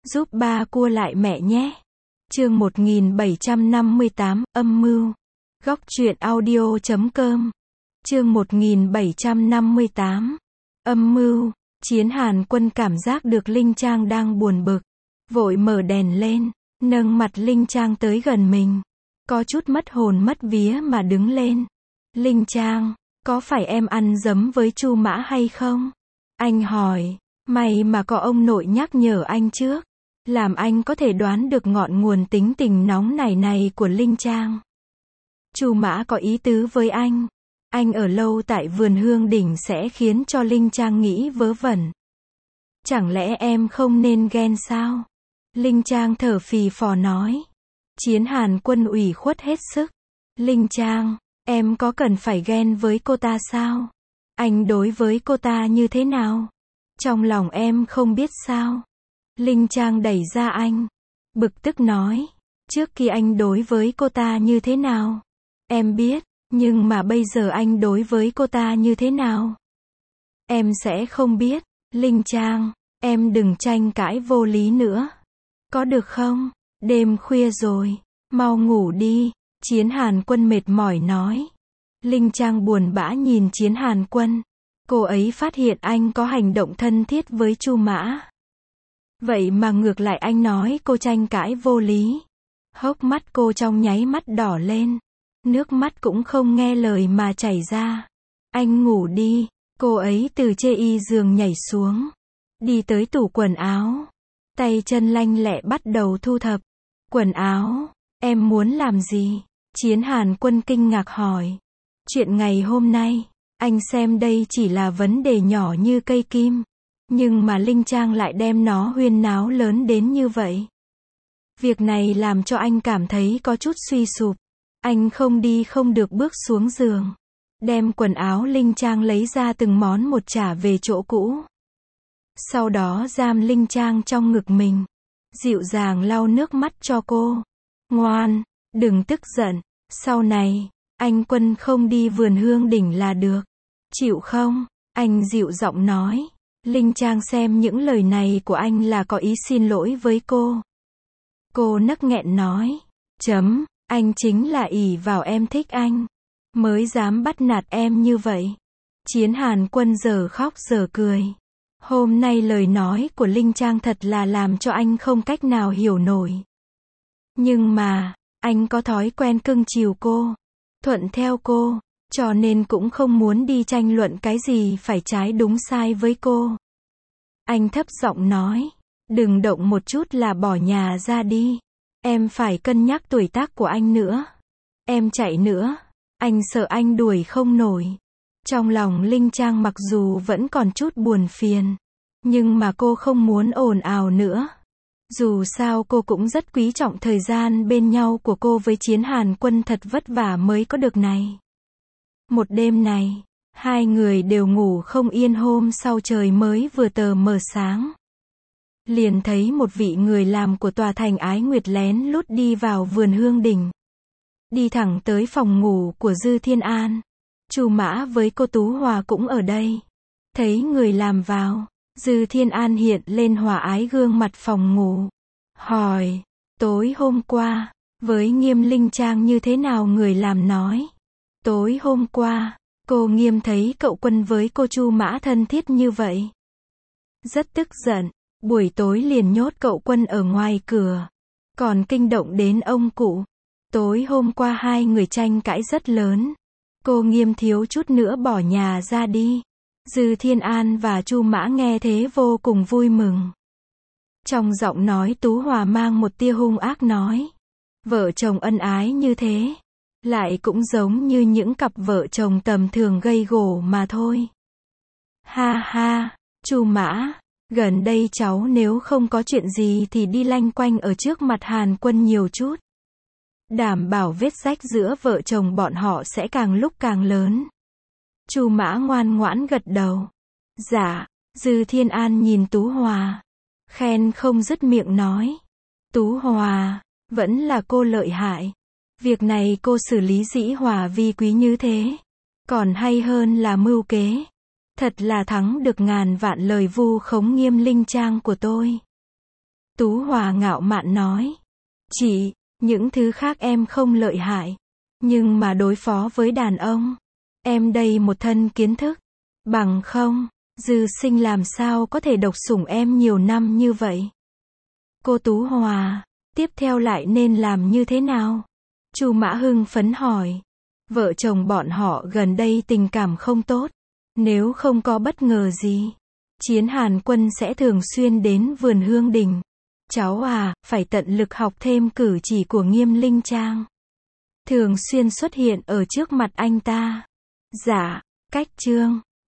giúp ba cua lại mẹ nhé. Chương 1758, âm mưu. Góc truyện audio.com. Chương 1758, âm mưu. Chiến Hàn Quân cảm giác được Linh Trang đang buồn bực, vội mở đèn lên, nâng mặt Linh Trang tới gần mình, có chút mất hồn mất vía mà đứng lên. Linh Trang, có phải em ăn dấm với Chu Mã hay không? Anh hỏi. May mà có ông nội nhắc nhở anh trước, làm anh có thể đoán được ngọn nguồn tính tình nóng này của Linh Trang. Chu Mã có ý tứ với anh ở lâu tại vườn Hương Đỉnh sẽ khiến cho Linh Trang nghĩ vớ vẩn. Chẳng lẽ em không nên ghen sao? Linh Trang thở phì phò nói. Chiến Hàn Quân ủy khuất hết sức. Linh Trang, em có cần phải ghen với cô ta sao? Anh đối với cô ta như thế nào? Trong lòng em không biết sao? Linh Trang đẩy ra anh, bực tức nói. Trước khi anh đối với cô ta như thế nào? Em biết, nhưng mà bây giờ anh đối với cô ta như thế nào? Em sẽ không biết. Linh Trang, em đừng tranh cãi vô lý nữa. Có được không? Đêm khuya rồi, mau ngủ đi. Chiến Hàn Quân mệt mỏi nói. Linh Trang buồn bã nhìn Chiến Hàn Quân. Cô ấy phát hiện anh có hành động thân thiết với Chu Mã. Vậy mà ngược lại anh nói cô tranh cãi vô lý. Hốc mắt cô trong nháy mắt đỏ lên. Nước mắt cũng không nghe lời mà chảy ra. Anh ngủ đi. Cô ấy từ chê y giường nhảy xuống, đi tới tủ quần áo, tay chân lanh lẹ bắt đầu thu thập quần áo. Em muốn làm gì? Chiến Hàn Quân kinh ngạc hỏi. Chuyện ngày hôm nay, anh xem đây chỉ là vấn đề nhỏ như cây kim, nhưng mà Linh Trang lại đem nó huyên náo lớn đến như vậy. Việc này làm cho anh cảm thấy có chút suy sụp. Anh không đi không được bước xuống giường, đem quần áo Linh Trang lấy ra từng món một trả về chỗ cũ. Sau đó giam Linh Trang trong ngực mình, dịu dàng lau nước mắt cho cô. Ngoan, đừng tức giận, sau này, anh Quân không đi vườn Hương Đỉnh là được. Chịu không? Anh dịu giọng nói. Linh Trang xem những lời này của anh là có ý xin lỗi với cô. Cô nấc nghẹn nói. Anh chính là ỷ vào em thích anh, mới dám bắt nạt em như vậy. Chiến Hàn Quân giờ khóc giờ cười. Hôm nay lời nói của Linh Trang thật là làm cho anh không cách nào hiểu nổi. Nhưng mà, anh có thói quen cưng chiều cô, thuận theo cô, cho nên cũng không muốn đi tranh luận cái gì phải trái đúng sai với cô. Anh thấp giọng nói, đừng động một chút là bỏ nhà ra đi. Em phải cân nhắc tuổi tác của anh nữa. Em chạy nữa, anh sợ anh đuổi không nổi. Trong lòng Linh Trang mặc dù vẫn còn chút buồn phiền, nhưng mà cô không muốn ồn ào nữa. Dù sao cô cũng rất quý trọng thời gian bên nhau của cô với Chiến Hàn Quân, thật vất vả mới có được này. Một đêm này, hai người đều ngủ không yên. Hôm sau trời mới vừa tờ mờ sáng, liền thấy một vị người làm của tòa thành Ái Nguyệt lén lút đi vào vườn Hương Đỉnh, đi thẳng tới phòng ngủ của Dư Thiên An. Chu Mã với cô Tú Hòa cũng ở đây. Thấy người làm vào, Dư Thiên An hiện lên hòa ái gương mặt phòng ngủ, hỏi, tối hôm qua, với Nghiêm Linh Trang như thế nào? Người làm nói, tối hôm qua, cô Nghiêm thấy cậu Quân với cô Chu Mã thân thiết như vậy, rất tức giận, buổi tối liền nhốt cậu Quân ở ngoài cửa, còn kinh động đến ông cụ. Tối hôm qua hai người tranh cãi rất lớn, cô Nghiêm thiếu chút nữa bỏ nhà ra đi. Dư Thiên An và Chu Mã nghe thế vô cùng vui mừng. Trong giọng nói Tú Hòa mang một tia hung ác nói, vợ chồng ân ái như thế, lại cũng giống như những cặp vợ chồng tầm thường gây gổ mà thôi. Ha ha, Chu Mã, gần đây cháu nếu không có chuyện gì thì đi lanh quanh ở trước mặt Hàn Quân nhiều chút. Đảm bảo vết rách giữa vợ chồng bọn họ sẽ càng lúc càng lớn. Chu Mã ngoan ngoãn gật đầu. Dạ. Dư Thiên An nhìn Tú Hòa, khen không dứt miệng nói. Tú Hòa, vẫn là cô lợi hại. Việc này cô xử lý dĩ hòa vi quý như thế, còn hay hơn là mưu kế. Thật là thắng được ngàn vạn lời vu khống Nghiêm Linh Trang của tôi. Tú Hòa ngạo mạn nói. Chị, những thứ khác em không lợi hại. Nhưng mà đối phó với đàn ông, em đây một thân kiến thức. Bằng không, Dư Sinh làm sao có thể độc sủng em nhiều năm như vậy? Cô Tú Hòa, tiếp theo lại nên làm như thế nào? Chu Mã hưng phấn hỏi. Vợ chồng bọn họ gần đây tình cảm không tốt. Nếu không có bất ngờ gì, Chiến Hàn Quân sẽ thường xuyên đến vườn Hương Đình. Cháu à, phải tận lực học thêm cử chỉ của Nghiêm Linh Trang. Thường xuyên xuất hiện ở trước mặt anh ta. Dạ, cách Trương.